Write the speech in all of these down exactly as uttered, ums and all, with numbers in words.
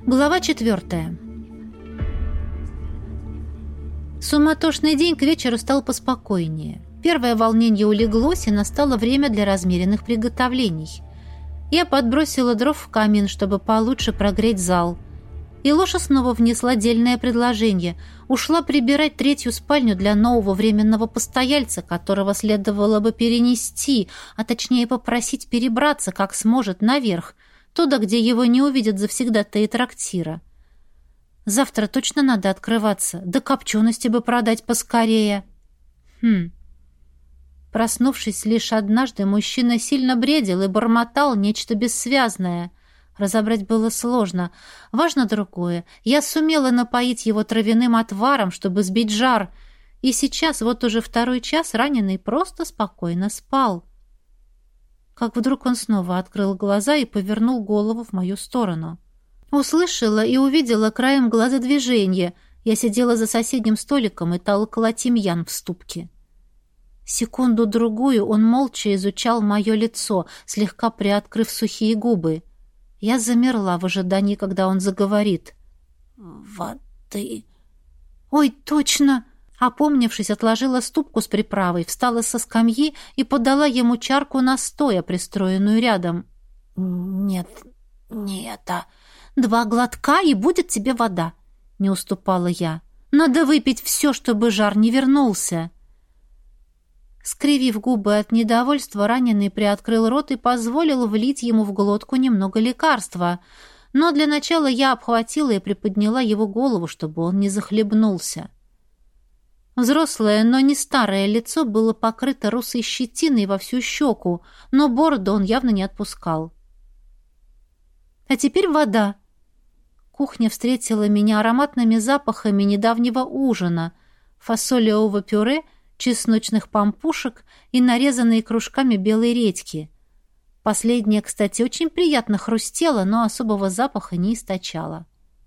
Глава четвертая. Суматошный день к вечеру стал поспокойнее. Первое волнение улеглось, и настало время для размеренных приготовлений. Я подбросила дров в камин, чтобы получше прогреть зал. И Лоша снова внесла дельное предложение. Ушла прибирать третью спальню для нового временного постояльца, которого следовало бы перенести, а точнее попросить перебраться, как сможет, наверх, туда, где его не увидят завсегдатаи трактира. Завтра точно надо открываться, да копчености бы продать поскорее. Хм. Проснувшись лишь однажды, мужчина сильно бредил и бормотал нечто бессвязное. Разобрать было сложно. Важно другое. Я сумела напоить его травяным отваром, чтобы сбить жар. И сейчас, вот уже второй час, раненый просто спокойно спал. Как вдруг он снова открыл глаза и повернул голову в мою сторону. Услышала и увидела краем глаза движение. Я сидела за соседним столиком и толкла тимьян в ступке. Секунду-другую он молча изучал мое лицо, слегка приоткрыв сухие губы. Я замерла в ожидании, когда он заговорит. «Воды...» «Ой, точно!» Опомнившись, отложила ступку с приправой, встала со скамьи и подала ему чарку настоя, пристроенную рядом. «Нет, не это. Два глотка, и будет тебе вода», — не уступала я. «Надо выпить все, чтобы жар не вернулся». Скривив губы от недовольства, раненый приоткрыл рот и позволил влить ему в глотку немного лекарства. Но для начала я обхватила и приподняла его голову, чтобы он не захлебнулся. Взрослое, но не старое лицо было покрыто русой щетиной во всю щеку, но бороду он явно не отпускал. А теперь вода. Кухня встретила меня ароматными запахами недавнего ужина, фасолевого пюре, чесночных пампушек и нарезанные кружками белой редьки. Последняя, кстати, очень приятно хрустела, но особого запаха не источала.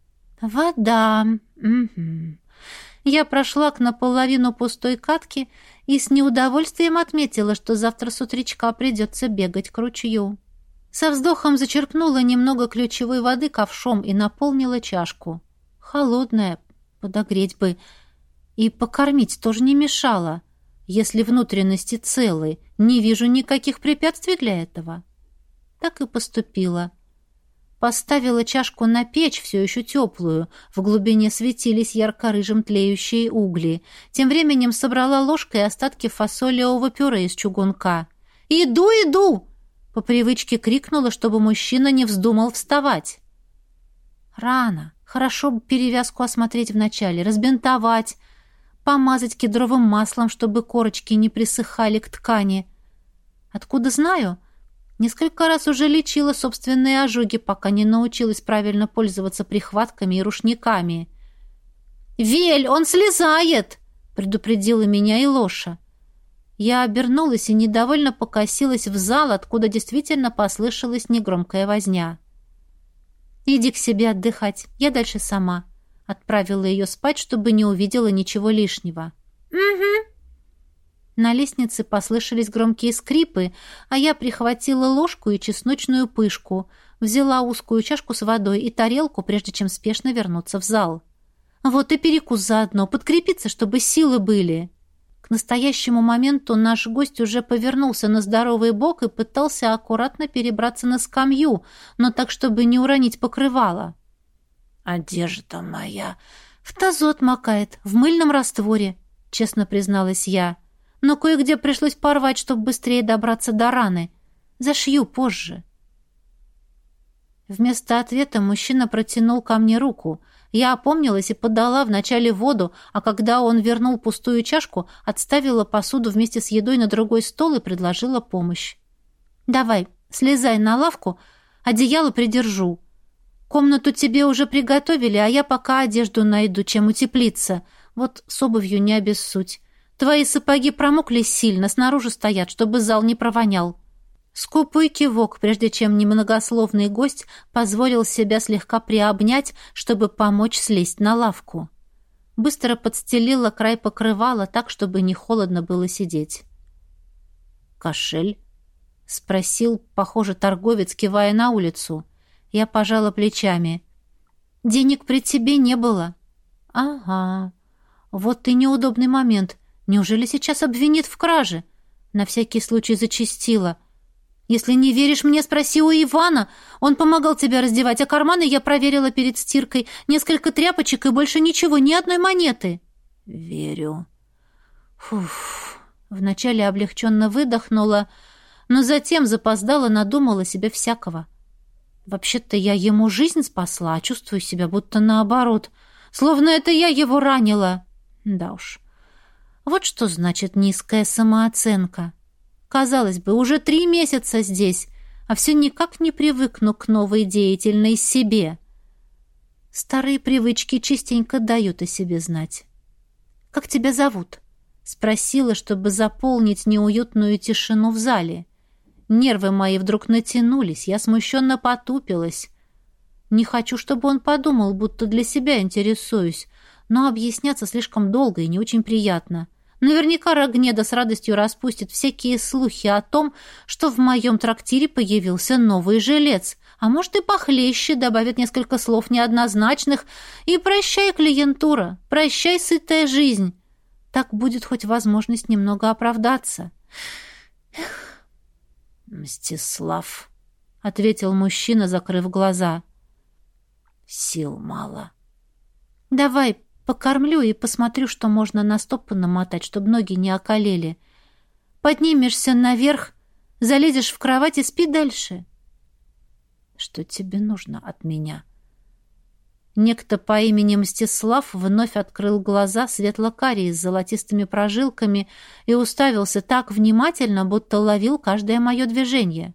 Вода. Угу. Я прошла к наполовину пустой катке и с неудовольствием отметила, что завтра с утречка придется бегать к ручью. Со вздохом зачерпнула немного ключевой воды ковшом и наполнила чашку. Холодная, подогреть бы. И покормить тоже не мешало. Если внутренности целы, не вижу никаких препятствий для этого. Так и поступила. Поставила чашку на печь, все еще теплую. В глубине светились ярко-рыжим тлеющие угли. Тем временем собрала ложкой остатки фасолевого пюре из чугунка. «Иду, иду!» По привычке крикнула, чтобы мужчина не вздумал вставать. Рано. Хорошо бы перевязку осмотреть вначале, разбинтовать, помазать кедровым маслом, чтобы корочки не присыхали к ткани. Откуда знаю? Несколько раз уже лечила собственные ожоги, пока не научилась правильно пользоваться прихватками и рушниками. «Вель, он слезает!» — предупредила меня и Лоша. Я обернулась и недовольно покосилась в зал, откуда действительно послышалась негромкая возня. «Иди к себе отдыхать, я дальше сама», — отправила ее спать, чтобы не увидела ничего лишнего. «Угу». На лестнице послышались громкие скрипы, а я прихватила ложку и чесночную пышку, взяла узкую чашку с водой и тарелку, прежде чем спешно вернуться в зал. Вот и перекус заодно, подкрепиться, чтобы силы были. К настоящему моменту наш гость уже повернулся на здоровый бок и пытался аккуратно перебраться на скамью, но так, чтобы не уронить покрывало. «Одежда моя в тазу отмокает, в мыльном растворе», — честно призналась я. «Но кое-где пришлось порвать, чтобы быстрее добраться до раны. Зашью позже». Вместо ответа мужчина протянул ко мне руку. Я опомнилась и подала вначале воду, а когда он вернул пустую чашку, отставила посуду вместе с едой на другой стол и предложила помощь. «Давай, слезай на лавку, одеяло придержу. Комнату тебе уже приготовили, а я пока одежду найду, чем утеплиться. Вот с обувью не обессудь. Твои сапоги промокли сильно, снаружи стоят, чтобы зал не провонял». Скупой кивок, прежде чем немногословный гость позволил себя слегка приобнять, чтобы помочь слезть на лавку. Быстро подстелила край покрывала так, чтобы не холодно было сидеть. «Кошель?» — спросил, похоже, торговец, кивая на улицу. Я пожала плечами. Денег при тебе не было. Ага. Вот и неудобный момент. Неужели сейчас обвинит в краже? На всякий случай зачастила. Если не веришь мне, спроси у Ивана. Он помогал тебя раздевать, а карманы я проверила перед стиркой. Несколько тряпочек и больше ничего, ни одной монеты. Верю. Фуф. Вначале облегченно выдохнула, но затем запоздала, надумала себе всякого. Вообще-то я ему жизнь спасла, а чувствую себя будто наоборот. Словно это я его ранила. Да уж. Вот что значит низкая самооценка. Казалось бы, уже три месяца здесь, а все никак не привыкну к новой деятельной себе. Старые привычки частенько дают о себе знать. «Как тебя зовут?» — спросила, чтобы заполнить неуютную тишину в зале. Нервы мои вдруг натянулись, я смущенно потупилась. Не хочу, чтобы он подумал, будто для себя интересуюсь, но объясняться слишком долго и не очень приятно. Наверняка Рогнеда с радостью распустит всякие слухи о том, что в моем трактире появился новый жилец, а может и похлеще, добавит несколько слов неоднозначных, и прощай, клиентура, прощай, сытая жизнь. Так будет хоть возможность немного оправдаться. Эх. «Мстислав», — ответил мужчина, закрыв глаза. «Сил мало». «Давай покормлю и посмотрю, что можно на стопы намотать, чтобы ноги не околели. Поднимешься наверх, залезешь в кровать и спи дальше». «Что тебе нужно от меня?» Некто по имени Мстислав вновь открыл глаза, светло-карие с золотистыми прожилками, и уставился так внимательно, будто ловил каждое мое движение.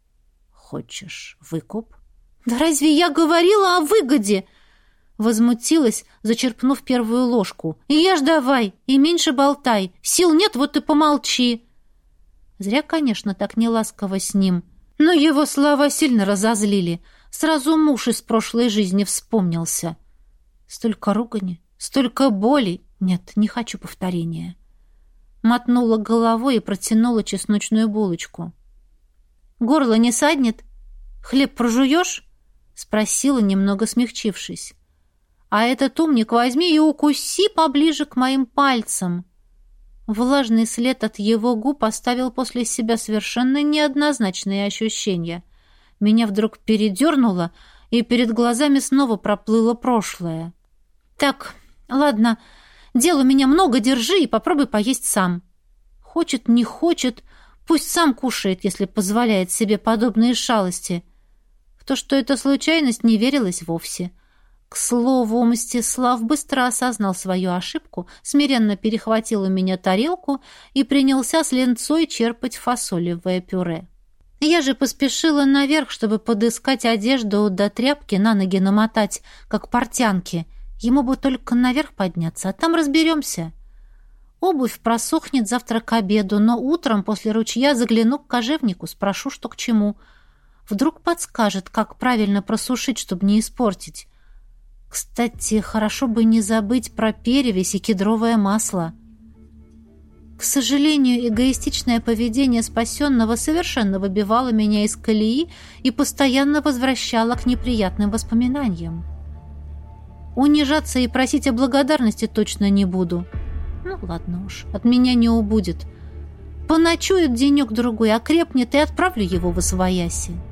«Хочешь выкуп?» «Да разве я говорила о выгоде?» Возмутилась, зачерпнув первую ложку. «И ешь давай, и меньше болтай. Сил нет, вот и помолчи». Зря, конечно, так неласково с ним. Но его слова сильно разозлили. Сразу муж из прошлой жизни вспомнился. Столько ругани, столько боли. Нет, не хочу повторения. Мотнула головой и протянула чесночную булочку. «Горло не саднет? Хлеб прожуешь?» Спросила, немного смягчившись. «А этот умник возьми и укуси поближе к моим пальцам». Влажный след от его губ оставил после себя совершенно неоднозначные ощущения. Меня вдруг передернуло, и перед глазами снова проплыло прошлое. «Так, ладно, дел у меня много, держи и попробуй поесть сам. Хочет, не хочет, пусть сам кушает, если позволяет себе подобные шалости». В то, что это случайность, не верилось вовсе. К слову, Мстислав быстро осознал свою ошибку, смиренно перехватил у меня тарелку и принялся с ленцой черпать фасолевое пюре. Я же поспешила наверх, чтобы подыскать одежду до тряпки на ноги намотать, как портянки. Ему бы только наверх подняться, а там разберемся. Обувь просохнет завтра к обеду, но утром после ручья загляну к кожевнику, спрошу, что к чему. Вдруг подскажет, как правильно просушить, чтобы не испортить. Кстати, хорошо бы не забыть про перевесь и кедровое масло. К сожалению, эгоистичное поведение спасенного совершенно выбивало меня из колеи и постоянно возвращало к неприятным воспоминаниям. Унижаться и просить о благодарности точно не буду. Ну, ладно уж, от меня не убудет. Поночует денек-другой, окрепнет и отправлю его в освояси.